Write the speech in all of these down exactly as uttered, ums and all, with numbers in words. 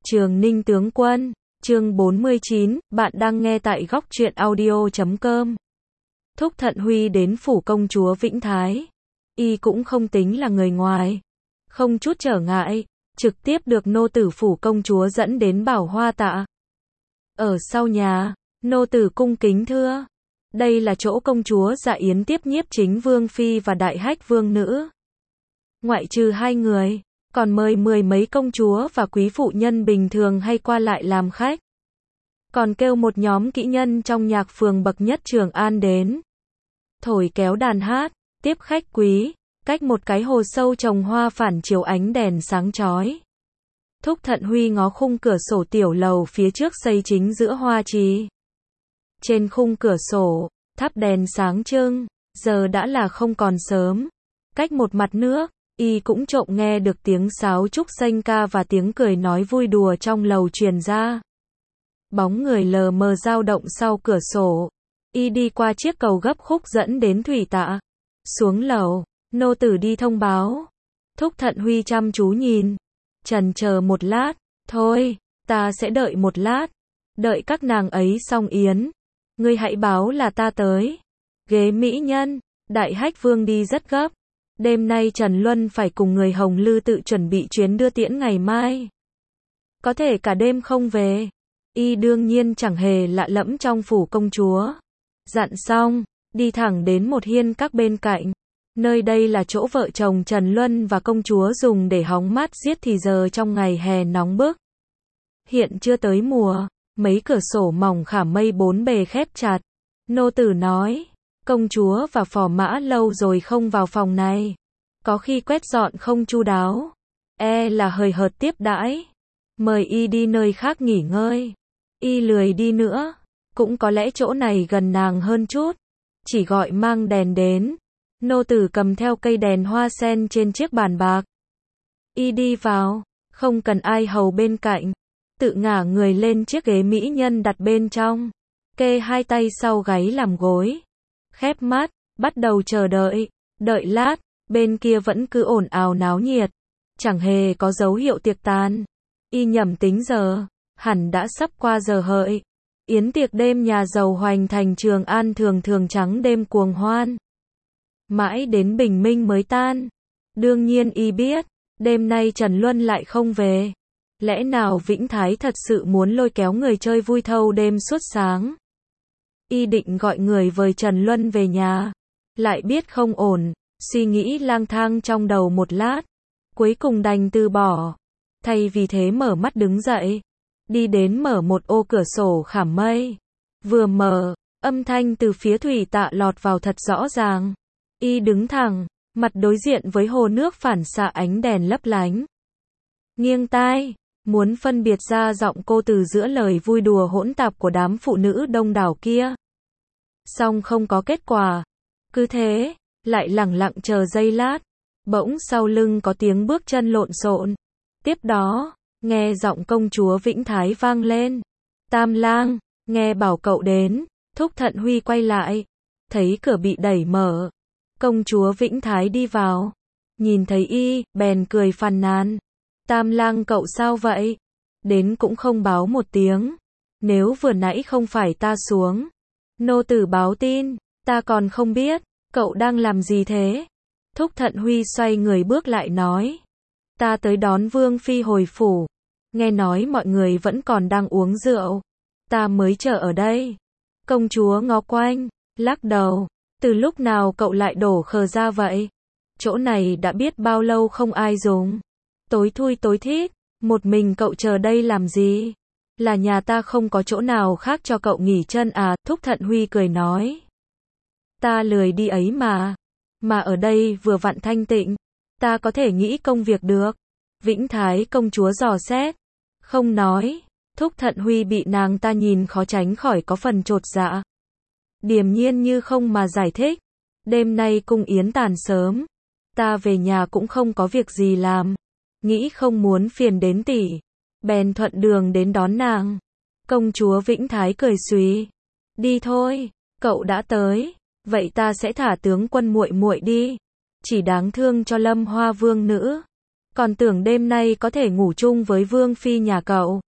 Trường Ninh tướng quân, chương bốn mươi chín, bạn đang nghe tại góc truyện audio chấm com. Thúc Thận Huy đến phủ công chúa Vĩnh Thái. Y cũng không tính là người ngoài. Không chút trở ngại, trực tiếp được nô tử phủ công chúa dẫn đến Bảo Hoa Tạ. Ở sau nhà, nô tử cung kính thưa. Đây là chỗ công chúa dạ yến tiếp nhiếp chính vương phi và đại hách vương nữ. Ngoại trừ hai người, còn mời mười mấy công chúa và quý phụ nhân bình thường hay qua lại làm khách. Còn kêu một nhóm kỹ nhân trong nhạc phường bậc nhất Trường An đến. Thổi kéo đàn hát, tiếp khách quý, cách một cái hồ sâu trồng hoa phản chiếu ánh đèn sáng chói. Thúc Thận Huy ngó khung cửa sổ tiểu lầu phía trước xây chính giữa hoa trì. Trên khung cửa sổ, thắp đèn sáng trưng, giờ đã là không còn sớm. Cách một mặt nước, y cũng trộm nghe được tiếng sáo trúc sanh ca và tiếng cười nói vui đùa trong lầu truyền ra. Bóng người lờ mờ dao động sau cửa sổ. Y đi qua chiếc cầu gấp khúc dẫn đến thủy tạ. Xuống lầu, nô tử đi thông báo. Thúc Thận Huy chăm chú nhìn. Chần chờ một lát, thôi, ta sẽ đợi một lát. Đợi các nàng ấy xong yến. Ngươi hãy báo là ta tới. Ghế mỹ nhân, đại hách vương đi rất gấp. Đêm nay Trần Luân phải cùng người Hồng Lư tự chuẩn bị chuyến đưa tiễn ngày mai. Có thể cả đêm không về. Y đương nhiên chẳng hề lạ lẫm trong phủ công chúa. Dặn xong, đi thẳng đến một hiên các bên cạnh. Nơi đây là chỗ vợ chồng Trần Luân và công chúa dùng để hóng mát giết thì giờ trong ngày hè nóng bức. Hiện chưa tới mùa, mấy cửa sổ mỏng khả mây bốn bề khép chặt. Nô tử nói, công chúa và phò mã lâu rồi không vào phòng này. Có khi quét dọn không chu đáo. E là hời hợt tiếp đãi. Mời y đi nơi khác nghỉ ngơi. Y lười đi nữa. Cũng có lẽ chỗ này gần nàng hơn chút. Chỉ gọi mang đèn đến. Nô tử cầm theo cây đèn hoa sen trên chiếc bàn bạc. Y đi vào. Không cần ai hầu bên cạnh. Tự ngả người lên chiếc ghế mỹ nhân đặt bên trong. Kê hai tay sau gáy làm gối. Khép mắt, bắt đầu chờ đợi. Đợi lát, bên kia vẫn cứ ồn ào náo nhiệt. Chẳng hề có dấu hiệu tiệc tàn. Y nhầm tính giờ. Hẳn đã sắp qua giờ hợi. Yến tiệc đêm nhà giàu hoành thành Trường An thường thường trắng đêm cuồng hoan. Mãi đến bình minh mới tan. Đương nhiên y biết, đêm nay Trần Luân lại không về. Lẽ nào Vĩnh Thái thật sự muốn lôi kéo người chơi vui thâu đêm suốt sáng. Y định gọi người vời Trần Luân về nhà. Lại biết không ổn, suy nghĩ lang thang trong đầu một lát. Cuối cùng đành từ bỏ. Thay vì thế mở mắt đứng dậy. Đi đến mở một ô cửa sổ khảm mây. Vừa mở, âm thanh từ phía thủy tạ lọt vào thật rõ ràng. Y đứng thẳng, mặt đối diện với hồ nước phản xạ ánh đèn lấp lánh. Nghiêng tai, muốn phân biệt ra giọng cô từ giữa lời vui đùa hỗn tạp của đám phụ nữ đông đảo kia. Song không có kết quả. Cứ thế, lại lẳng lặng chờ giây lát. Bỗng sau lưng có tiếng bước chân lộn xộn. Tiếp đó, nghe giọng công chúa Vĩnh Thái vang lên. Tam lang, nghe bảo cậu đến. Thúc Thận Huy quay lại. Thấy cửa bị đẩy mở. Công chúa Vĩnh Thái đi vào. Nhìn thấy y, bèn cười phàn nàn. Tam lang cậu sao vậy? Đến cũng không báo một tiếng. Nếu vừa nãy không phải ta xuống. Nô tử báo tin. Ta còn không biết. Cậu đang làm gì thế? Thúc Thận Huy xoay người bước lại nói. Ta tới đón Vương Phi hồi phủ. Nghe nói mọi người vẫn còn đang uống rượu. Ta mới chờ ở đây. Công chúa ngó quanh, lắc đầu. Từ lúc nào cậu lại đổ khờ ra vậy? Chỗ này đã biết bao lâu không ai dùng. Tối thui tối thít. Một mình cậu chờ đây làm gì? Là nhà ta không có chỗ nào khác cho cậu nghỉ chân à? Thúc Thận Huy cười nói. Ta lười đi ấy mà. Mà ở đây vừa vặn thanh tịnh. Ta có thể nghĩ công việc được. Vĩnh Thái công chúa dò xét. Không nói. Thúc Thận Huy bị nàng ta nhìn khó tránh khỏi có phần chột dạ. Điềm nhiên như không mà giải thích. Đêm nay cung yến tàn sớm. Ta về nhà cũng không có việc gì làm. Nghĩ không muốn phiền đến tỷ. Bèn thuận đường đến đón nàng. Công chúa Vĩnh Thái cười xùy. Đi thôi, cậu đã tới. Vậy ta sẽ thả tướng quân muội muội đi. Chỉ đáng thương cho Lâm Hoa Vương nữ. còn tưởng đêm nay có thể ngủ chung với vương phi nhà cậu.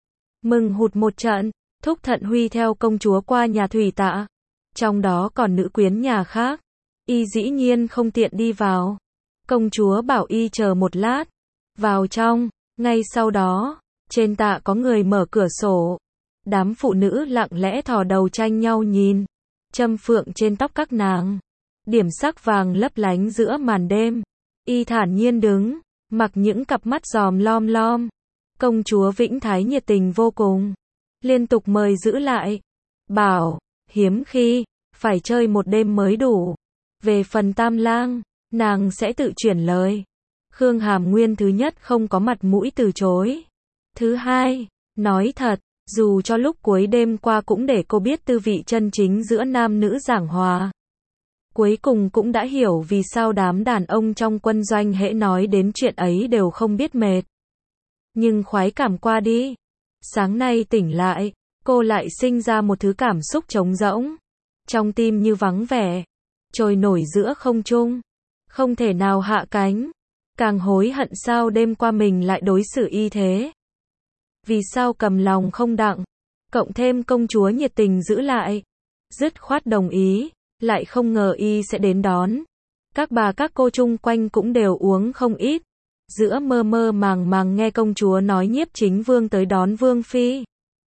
Mừng hụt một trận, Thúc Thận Huy theo công chúa qua nhà Thủy Tạ. Trong đó còn nữ quyến nhà khác. Y dĩ nhiên không tiện đi vào. Công chúa bảo y chờ một lát. Vào trong, ngay sau đó, trên tạ có người mở cửa sổ. Đám phụ nữ lặng lẽ thò đầu tranh nhau nhìn. Châm phượng trên tóc các nàng. Điểm sắc vàng lấp lánh giữa màn đêm. Y thản nhiên đứng, mặc những cặp mắt giòm lom lom. Công chúa Vĩnh Thái nhiệt tình vô cùng. Liên tục mời giữ lại. Bảo, hiếm khi, phải chơi một đêm mới đủ. Về phần Tam Lang, nàng sẽ tự chuyển lời. Khương Hàm Nguyên thứ nhất không có mặt mũi từ chối. Thứ hai, nói thật, dù cho lúc cuối đêm qua cũng để cô biết tư vị chân chính giữa nam nữ giảng hòa. Cuối cùng cũng đã hiểu vì sao đám đàn ông trong quân doanh hễ nói đến chuyện ấy đều không biết mệt. Nhưng khoái cảm qua đi. Sáng nay tỉnh lại, cô lại sinh ra một thứ cảm xúc trống rỗng. Trong tim như vắng vẻ. Trôi nổi giữa không trung. Không thể nào hạ cánh. Càng hối hận sao đêm qua mình lại đối xử y thế. Vì sao cầm lòng không đặng. Cộng thêm công chúa nhiệt tình giữ lại. Dứt khoát đồng ý. Lại không ngờ y sẽ đến đón. Các bà các cô chung quanh cũng đều uống không ít. Giữa mơ mơ màng màng nghe công chúa nói Nhiếp Chính Vương tới đón Vương Phi.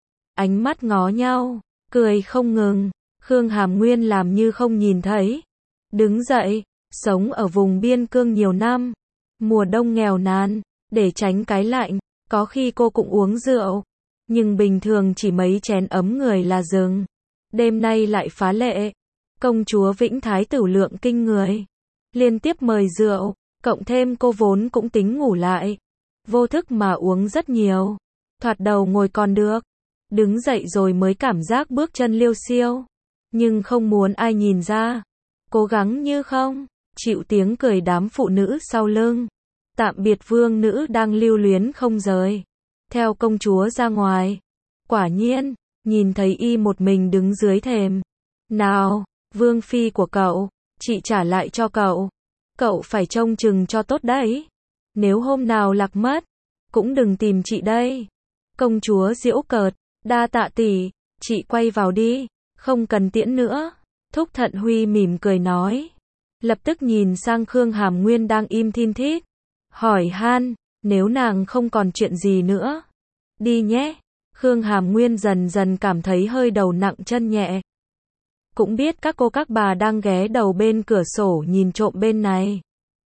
Ánh mắt ngó nhau, cười không ngừng. Khương Hàm Nguyên làm như không nhìn thấy. Đứng dậy, sống ở vùng biên cương nhiều năm. Mùa đông nghèo nàn, để tránh cái lạnh, có khi cô cũng uống rượu. Nhưng bình thường chỉ mấy chén ấm người là dừng. Đêm nay lại phá lệ. Công chúa Vĩnh Thái tửu lượng kinh người. Liên tiếp mời rượu, cộng thêm cô vốn cũng tính ngủ lại. Vô thức mà uống rất nhiều. Thoạt đầu ngồi còn được. Đứng dậy rồi mới cảm giác bước chân liêu xiêu. Nhưng không muốn ai nhìn ra. Cố gắng như không. Chịu tiếng cười đám phụ nữ sau lưng. Tạm biệt vương nữ đang lưu luyến không rời. Theo công chúa ra ngoài. Quả nhiên, nhìn thấy y một mình đứng dưới thềm. Nào, Vương Phi của cậu, chị trả lại cho cậu. Cậu phải trông chừng cho tốt đấy. Nếu hôm nào lạc mất, cũng đừng tìm chị đây. Công chúa giễu cợt, đa tạ tỷ, chị quay vào đi, không cần tiễn nữa. Thúc Thận Huy mỉm cười nói. Lập tức nhìn sang Khương Hàm Nguyên đang im thin thít. Hỏi han, nếu nàng không còn chuyện gì nữa. Đi nhé. Khương Hàm Nguyên dần dần cảm thấy hơi đầu nặng chân nhẹ. Cũng biết các cô các bà đang ghé đầu bên cửa sổ nhìn trộm bên này.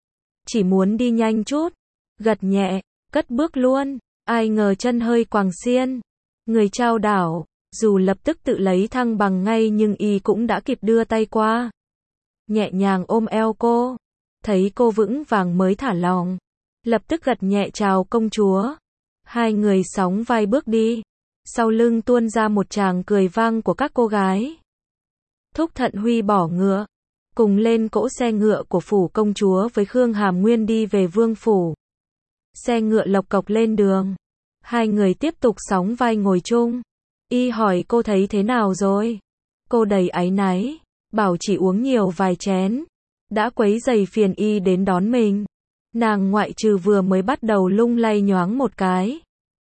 Chỉ muốn đi nhanh chút. Gật nhẹ, cất bước luôn. Ai ngờ chân hơi quàng xiên. Người trao đảo, dù lập tức tự lấy thăng bằng ngay nhưng y cũng đã kịp đưa tay qua. Nhẹ nhàng ôm eo cô. Thấy cô vững vàng mới thả lòng. Lập tức gật nhẹ chào công chúa. Hai người sóng vai bước đi. Sau lưng tuôn ra một tràng cười vang của các cô gái. Thúc Thận Huy bỏ ngựa. Cùng lên cỗ xe ngựa của phủ công chúa với Khương Hàm Nguyên đi về vương phủ. Xe ngựa lộc cộc lên đường. Hai người tiếp tục sóng vai ngồi chung. Y hỏi cô thấy thế nào rồi? Cô đầy áy náy. Bảo chỉ uống nhiều vài chén. Đã quấy rầy phiền y đến đón mình. Nàng ngoại trừ vừa mới bắt đầu lung lay nhoáng một cái.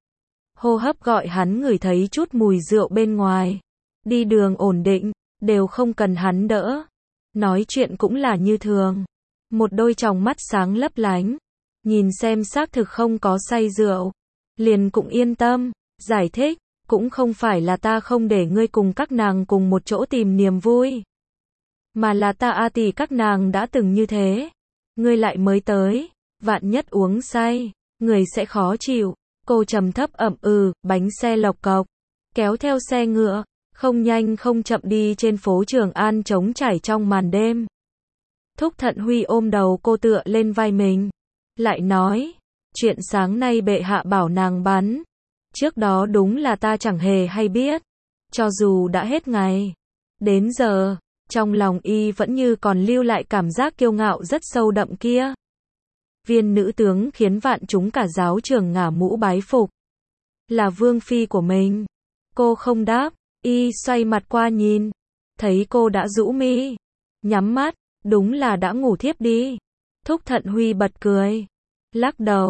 Hô hấp gọi hắn ngửi thấy chút mùi rượu bên ngoài. Đi đường ổn định, đều không cần hắn đỡ. Nói chuyện cũng là như thường. Một đôi tròng mắt sáng lấp lánh. Nhìn xem xác thực không có say rượu. Liền cũng yên tâm, giải thích, cũng không phải là ta không để ngươi cùng các nàng cùng một chỗ tìm niềm vui. Mà là ta a tỷ các nàng đã từng như thế. Ngươi lại mới tới, vạn nhất uống say, người sẽ khó chịu. Cô trầm thấp ậm ừ, bánh xe lộc cộc. Kéo theo xe ngựa, không nhanh không chậm đi trên phố Trường An trống trải trong màn đêm. Thúc Thận Huy ôm đầu cô tựa lên vai mình. Lại nói, chuyện sáng nay bệ hạ bảo nàng bắn. Trước đó đúng là ta chẳng hề hay biết. Cho dù đã hết ngày. Đến giờ, trong lòng y vẫn như còn lưu lại cảm giác kiêu ngạo rất sâu đậm kia. Viên nữ tướng khiến vạn chúng cả giáo trường ngả mũ bái phục. Là vương phi của mình. Cô không đáp, y xoay mặt qua nhìn. Thấy cô đã rũ mi. Nhắm mắt, đúng là đã ngủ thiếp đi. Thúc Thận Huy bật cười. Lắc đầu,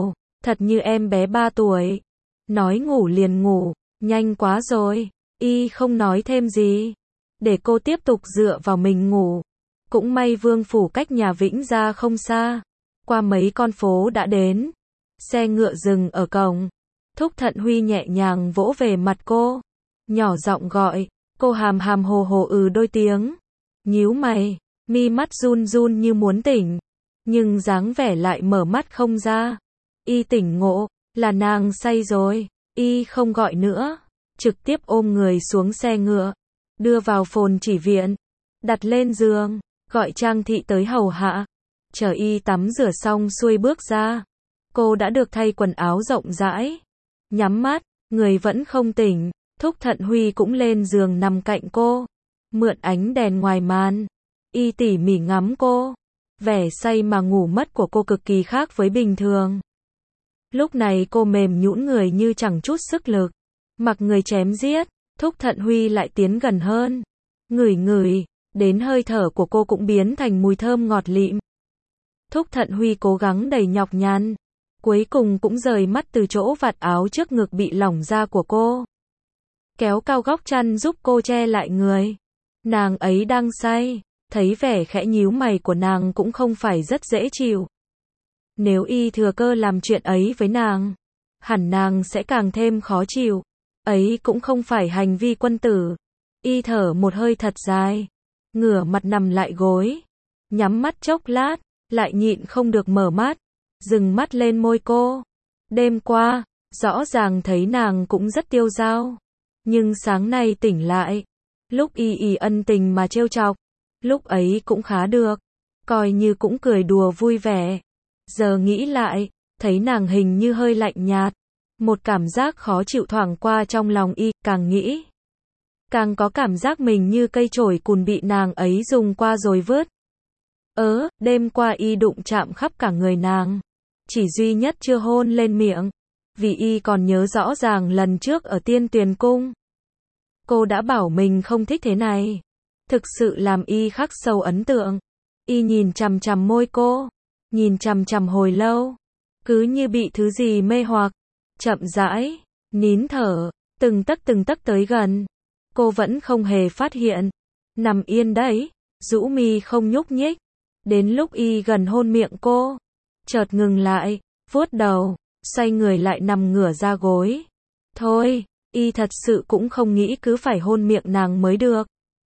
thật như em bé ba tuổi. Nói ngủ liền ngủ, nhanh quá rồi. Y không nói thêm gì, để cô tiếp tục dựa vào mình ngủ. Cũng may Vương phủ cách nhà Vĩnh Gia không xa, qua mấy con phố đã đến. Xe ngựa dừng ở cổng. Thúc Thận Huy nhẹ nhàng vỗ về mặt cô, nhỏ giọng gọi, cô hàm hàm hồ hồ ừ đôi tiếng, nhíu mày, mi mắt run run như muốn tỉnh, nhưng dáng vẻ lại mở mắt không ra. Y tỉnh ngộ, là nàng say rồi. Y không gọi nữa, trực tiếp ôm người xuống xe ngựa, đưa vào phồn chỉ viện, đặt lên giường, gọi Trang thị tới hầu hạ. Chờ Y tắm rửa xong xuôi bước ra, cô đã được thay quần áo rộng rãi. Nhắm mắt, người vẫn không tỉnh, Thúc Thận Huy cũng lên giường nằm cạnh cô, mượn ánh đèn ngoài màn. Y tỉ mỉ ngắm cô, vẻ say mà ngủ mất của cô cực kỳ khác với bình thường. Lúc này cô mềm nhũn người như chẳng chút sức lực, mặc người chém giết. Thúc Thận Huy lại tiến gần hơn, ngửi ngửi, đến hơi thở của cô cũng biến thành mùi thơm ngọt lịm. Thúc Thận Huy cố gắng đầy nhọc nhằn, cuối cùng cũng rời mắt từ chỗ vạt áo trước ngực bị lỏng ra của cô, kéo cao góc chăn giúp cô che lại người. Nàng ấy đang say, thấy vẻ khẽ nhíu mày của nàng cũng không phải rất dễ chịu. Nếu Y thừa cơ làm chuyện ấy với nàng, hẳn nàng sẽ càng thêm khó chịu. Ấy cũng không phải hành vi quân tử. Y thở một hơi thật dài, ngửa mặt nằm lại gối, nhắm mắt chốc lát, lại nhịn không được mở mắt, dừng mắt lên môi cô. Đêm qua, rõ ràng thấy nàng cũng rất tiêu dao, nhưng sáng nay tỉnh lại, lúc Y Y ân tình mà trêu chọc, lúc ấy cũng khá được, coi như cũng cười đùa vui vẻ. Giờ nghĩ lại, thấy nàng hình như hơi lạnh nhạt, một cảm giác khó chịu thoảng qua trong lòng Y, càng nghĩ, càng có cảm giác mình như cây chổi cùn bị nàng ấy dùng qua rồi vứt. Ớ, đêm qua Y đụng chạm khắp cả người nàng, chỉ duy nhất chưa hôn lên miệng, vì Y còn nhớ rõ ràng lần trước ở Tiên Tuyền Cung. Cô đã bảo mình không thích thế này, thực sự làm Y khắc sâu ấn tượng. Y nhìn chằm chằm môi cô, nhìn chằm chằm hồi lâu, cứ như bị thứ gì mê hoặc, chậm rãi, nín thở, từng tấc từng tấc tới gần. Cô vẫn không hề phát hiện, nằm yên đấy, rũ mi không nhúc nhích. Đến lúc Y gần hôn miệng cô, chợt ngừng lại, vuốt đầu, xoay người lại nằm ngửa ra gối. Thôi, Y thật sự cũng không nghĩ cứ phải hôn miệng nàng mới được.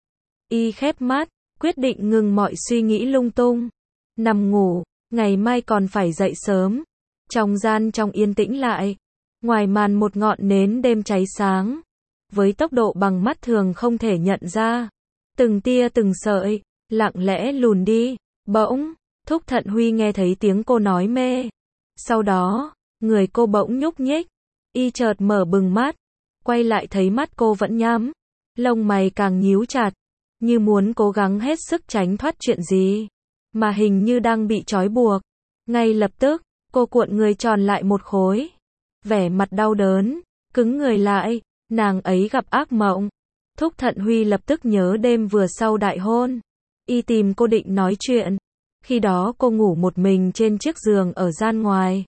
Y khép mắt, quyết định ngừng mọi suy nghĩ lung tung, nằm ngủ, ngày mai còn phải dậy sớm. Trong gian trong yên tĩnh lại, ngoài màn một ngọn nến đêm cháy sáng, với tốc độ bằng mắt thường không thể nhận ra, từng tia từng sợi, lặng lẽ lùn đi. Bỗng, Thúc Thận Huy nghe thấy tiếng cô nói mê. Sau đó, người cô bỗng nhúc nhích. Y chợt mở bừng mắt, quay lại thấy mắt cô vẫn nhắm, lông mày càng nhíu chặt, như muốn cố gắng hết sức tránh thoát chuyện gì, mà hình như đang bị trói buộc. Ngay lập tức, cô cuộn người tròn lại một khối, vẻ mặt đau đớn, cứng người lại. Nàng ấy gặp ác mộng. Thúc Thận Huy lập tức nhớ đêm vừa sau đại hôn, Y tìm cô định nói chuyện. Khi đó cô ngủ một mình trên chiếc giường ở gian ngoài.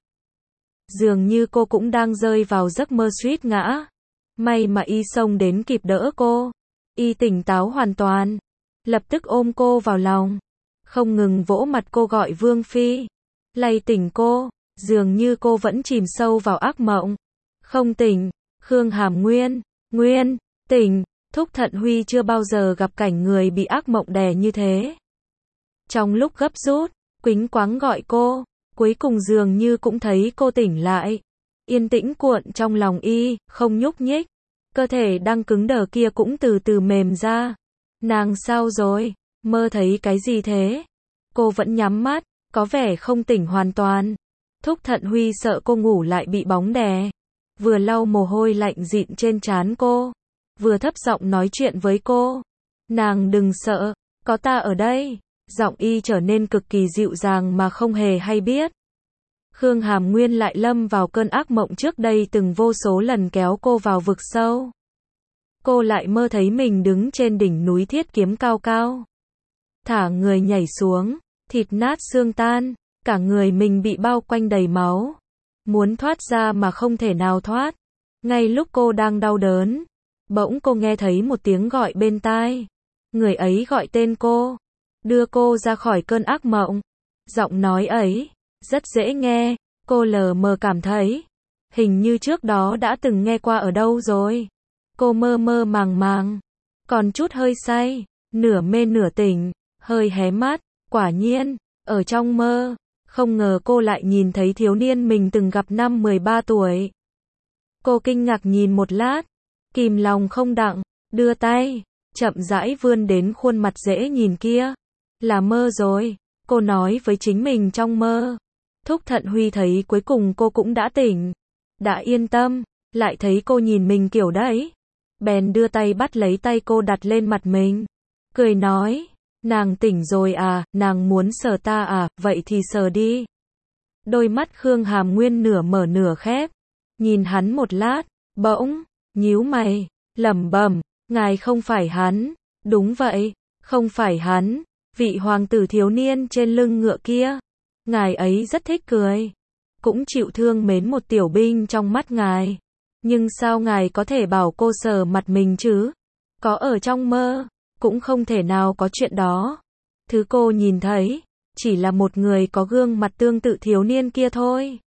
Dường như cô cũng đang rơi vào giấc mơ suýt ngã. May mà Y xông đến kịp đỡ cô. Y tỉnh táo hoàn toàn, lập tức ôm cô vào lòng, không ngừng vỗ mặt cô gọi Vương Phi, lay tỉnh cô. Dường như cô vẫn chìm sâu vào ác mộng. Không tỉnh, Khương Hàm Nguyên, Nguyên, tỉnh. Thúc Thận Huy chưa bao giờ gặp cảnh người bị ác mộng đè như thế. Trong lúc gấp rút, quýnh quáng gọi cô, cuối cùng dường như cũng thấy cô tỉnh lại. Yên tĩnh cuộn trong lòng Y, không nhúc nhích. Cơ thể đang cứng đờ kia cũng từ từ mềm ra. Nàng sao rồi? Mơ thấy cái gì thế? Cô vẫn nhắm mắt, có vẻ không tỉnh hoàn toàn. Thúc Thận Huy sợ cô ngủ lại bị bóng đè, vừa lau mồ hôi lạnh dịn trên trán cô, vừa thấp giọng nói chuyện với cô. Nàng đừng sợ, có ta ở đây. Giọng Y trở nên cực kỳ dịu dàng mà không hề hay biết. Khương Hàm Nguyên lại lâm vào cơn ác mộng trước đây từng vô số lần kéo cô vào vực sâu. Cô lại mơ thấy mình đứng trên đỉnh núi Thiết Kiếm cao cao, thả người nhảy xuống, thịt nát xương tan, cả người mình bị bao quanh đầy máu. muốn thoát ra mà không thể nào thoát. Ngay lúc cô đang đau đớn, bỗng cô nghe thấy một tiếng gọi bên tai. Người ấy gọi tên cô, đưa cô ra khỏi cơn ác mộng. Giọng nói ấy rất dễ nghe, cô lờ mờ cảm thấy hình như trước đó đã từng nghe qua ở đâu rồi. Cô mơ mơ màng màng, còn chút hơi say, nửa mê nửa tỉnh, hơi hé mắt, quả nhiên, ở trong mơ, không ngờ cô lại nhìn thấy thiếu niên mình từng gặp năm mười ba tuổi. Cô kinh ngạc nhìn một lát, kìm lòng không đặng, đưa tay, chậm rãi vươn đến khuôn mặt dễ nhìn kia. Là mơ rồi, cô nói với chính mình trong mơ. Thúc Thận Huy thấy cuối cùng cô cũng đã tỉnh, đã yên tâm, lại thấy cô nhìn mình kiểu đấy. Bèn đưa tay bắt lấy tay cô đặt lên mặt mình, cười nói, nàng tỉnh rồi à, nàng muốn sờ ta à, vậy thì sờ đi. Đôi mắt Khương Hàm Nguyên nửa mở nửa khép, nhìn hắn một lát, bỗng nhíu mày, lẩm bẩm, ngài không phải hắn. Đúng vậy, không phải hắn, vị hoàng tử thiếu niên trên lưng ngựa kia. Ngài ấy rất thích cười, cũng chịu thương mến một tiểu binh trong mắt ngài. Nhưng sao ngài có thể bảo cô sờ mặt mình chứ? Có ở trong mơ, cũng không thể nào có chuyện đó. Thứ cô nhìn thấy, chỉ là một người có gương mặt tương tự thiếu niên kia thôi.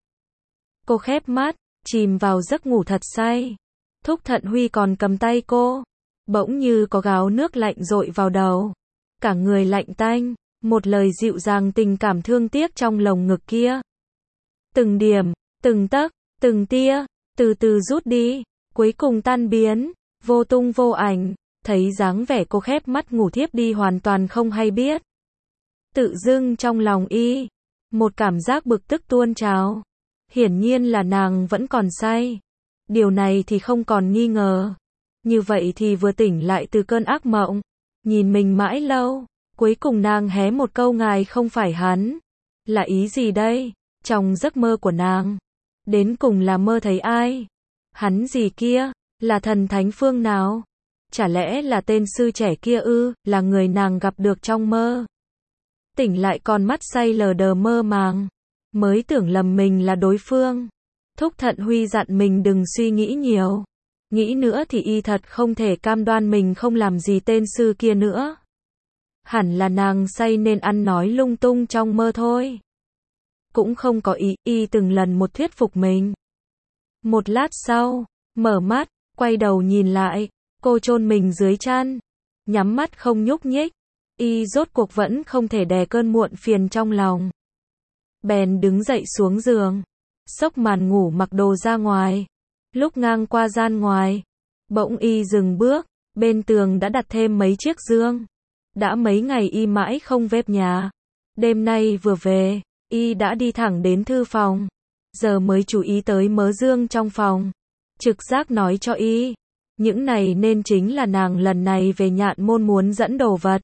Cô khép mắt, chìm vào giấc ngủ thật say. Thúc Thận Huy còn cầm tay cô, bỗng như có gáo nước lạnh dội vào đầu. Cả người lạnh tanh, một lời dịu dàng tình cảm thương tiếc trong lồng ngực kia. Từng điểm, từng tấc, từng tia, từ từ rút đi, cuối cùng tan biến, vô tung vô ảnh. Thấy dáng vẻ cô khép mắt ngủ thiếp đi hoàn toàn không hay biết. Tự dưng trong lòng y, một cảm giác bực tức tuôn trào. Hiển nhiên là nàng vẫn còn say. Điều này thì không còn nghi ngờ. Như vậy thì vừa tỉnh lại từ cơn ác mộng, nhìn mình mãi lâu, cuối cùng nàng hé một câu ngài không phải hắn. Là ý gì đây? Trong giấc mơ của nàng, đến cùng là mơ thấy ai? Hắn gì kia? Là thần thánh phương nào? Chả lẽ là tên sư trẻ kia ư, là người nàng gặp được trong mơ? Tỉnh lại con mắt say lờ đờ mơ màng, mới tưởng lầm mình là đối phương. Thúc Thận Huy dặn mình đừng suy nghĩ nhiều. Nghĩ nữa thì y thật không thể cam đoan mình không làm gì tên sư kia nữa. Hẳn là nàng say nên ăn nói lung tung trong mơ thôi. Cũng không có ý, y từng lần một thuyết phục mình. Một lát sau, mở mắt, quay đầu nhìn lại, cô chôn mình dưới chăn, nhắm mắt không nhúc nhích. Y rốt cuộc vẫn không thể đè cơn muộn phiền trong lòng. Bèn đứng dậy xuống giường, xốc màn ngủ mặc đồ ra ngoài. Lúc ngang qua gian ngoài, bỗng y dừng bước, bên tường đã đặt thêm mấy chiếc giường. Đã mấy ngày y mãi không về nhà. Đêm nay vừa về, y đã đi thẳng đến thư phòng. Giờ mới chú ý tới mớ giường trong phòng. Trực giác nói cho y, những này nên chính là nàng lần này về Nhạn Môn muốn dẫn đồ vật.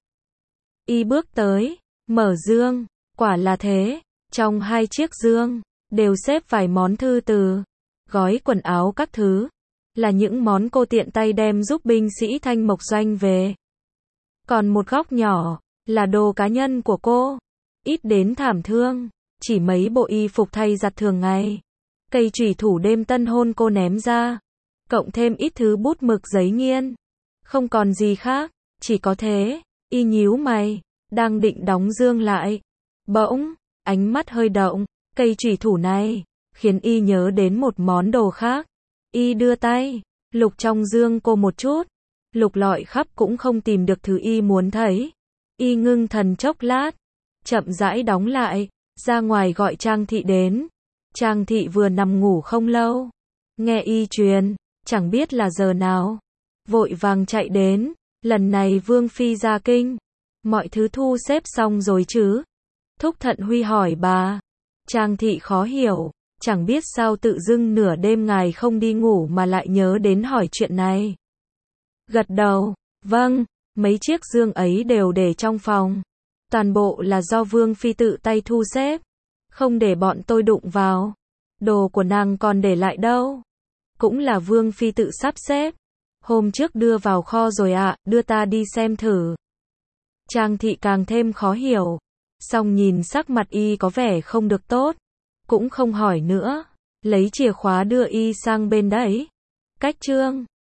Y bước tới, mở giường, quả là thế. Trong hai chiếc giường, đều xếp vài món thư từ, gói quần áo các thứ. Là những món cô tiện tay đem giúp binh sĩ Thanh Mộc Doanh về. Còn một góc nhỏ, là đồ cá nhân của cô. Ít đến thảm thương, chỉ mấy bộ y phục thay giặt thường ngày. Cây chủy thủ đêm tân hôn cô ném ra. Cộng thêm ít thứ bút mực giấy nghiên. Không còn gì khác, chỉ có thế. Y nhíu mày, đang định đóng giường lại. Bỗng, ánh mắt hơi động, cây chủy thủ này, khiến y nhớ đến một món đồ khác. Y đưa tay, lục trong giường cô một chút. Lục lọi khắp cũng không tìm được thứ y muốn thấy. Y ngưng thần chốc lát, chậm rãi đóng lại, ra ngoài gọi Trang Thị đến. Trang Thị vừa nằm ngủ không lâu, nghe y truyền, chẳng biết là giờ nào, vội vàng chạy đến. Lần này Vương Phi ra kinh, mọi thứ thu xếp xong rồi chứ? Thúc Thận Huy hỏi bà. Trang Thị khó hiểu, chẳng biết sao tự dưng nửa đêm ngài không đi ngủ mà lại nhớ đến hỏi chuyện này. Gật đầu, vâng, mấy chiếc giường ấy đều để trong phòng. Toàn bộ là do Vương Phi tự tay thu xếp, không để bọn tôi đụng vào. Đồ của nàng còn để lại đâu? Cũng là Vương Phi tự sắp xếp. Hôm trước đưa vào kho rồi ạ, à, đưa ta đi xem thử. Trang Thị càng thêm khó hiểu, song nhìn sắc mặt y có vẻ không được tốt, cũng không hỏi nữa, Lấy chìa khóa đưa y sang bên đấy. Cách chương